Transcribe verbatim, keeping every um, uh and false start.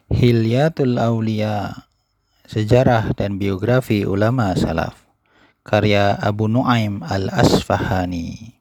Hilyatul Aulia, Sejarah dan Biografi Ulama Salaf, karya Abu Nu'aim al-Asfahani.